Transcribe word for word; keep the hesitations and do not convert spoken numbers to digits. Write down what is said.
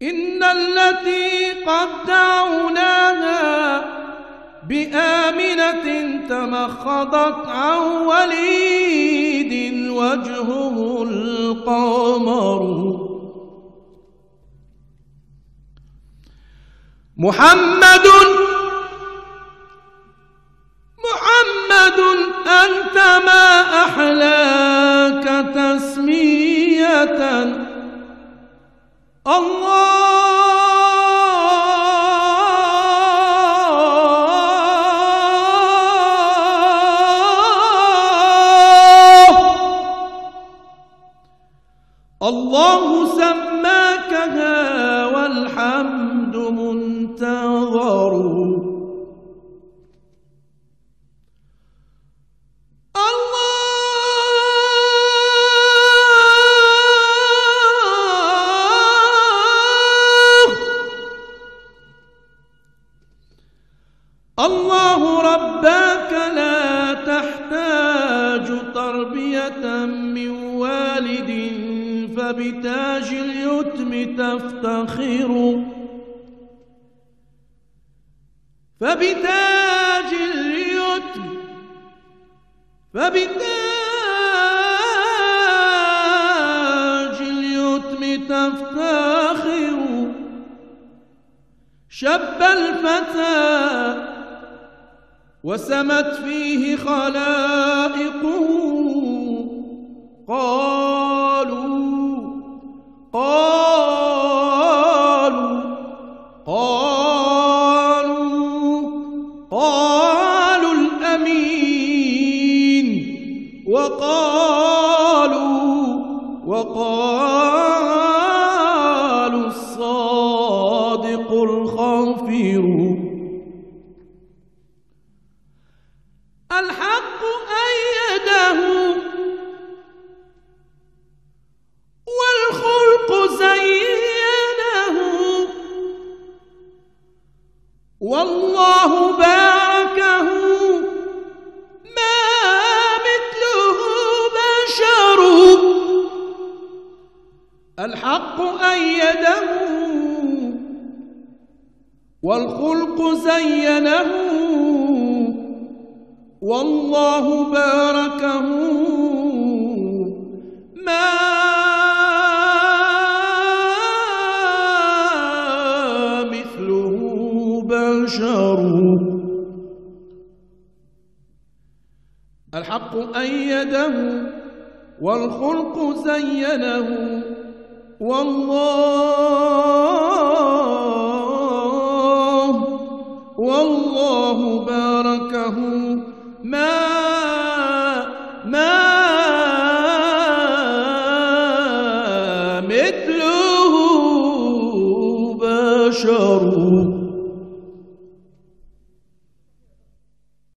إن التي قدعناها بآمنة تمخضت عن وليد وجهه القمر محمد محمد أنت ما أحلاك تسمية الله الله سماكها والحمد منتظر الله رباك لا تحتاج تربية من والد فبتاج اليتم تفتخر فبتاج اليتم فبتاج اليتم تفتخر شب الفتى وسمت فيه خلائقه قالوا قالوا قالوا قالوا الأمين وقالوا وقالوا الصادق الخفير الحق أيده والخلق زينه والله باركه ما مثله بشر الحق أيده والخلق زينه والله باركه ما مثله بشر الحق أيده والخلق زينه والله والله باركه ما ما مثله بشر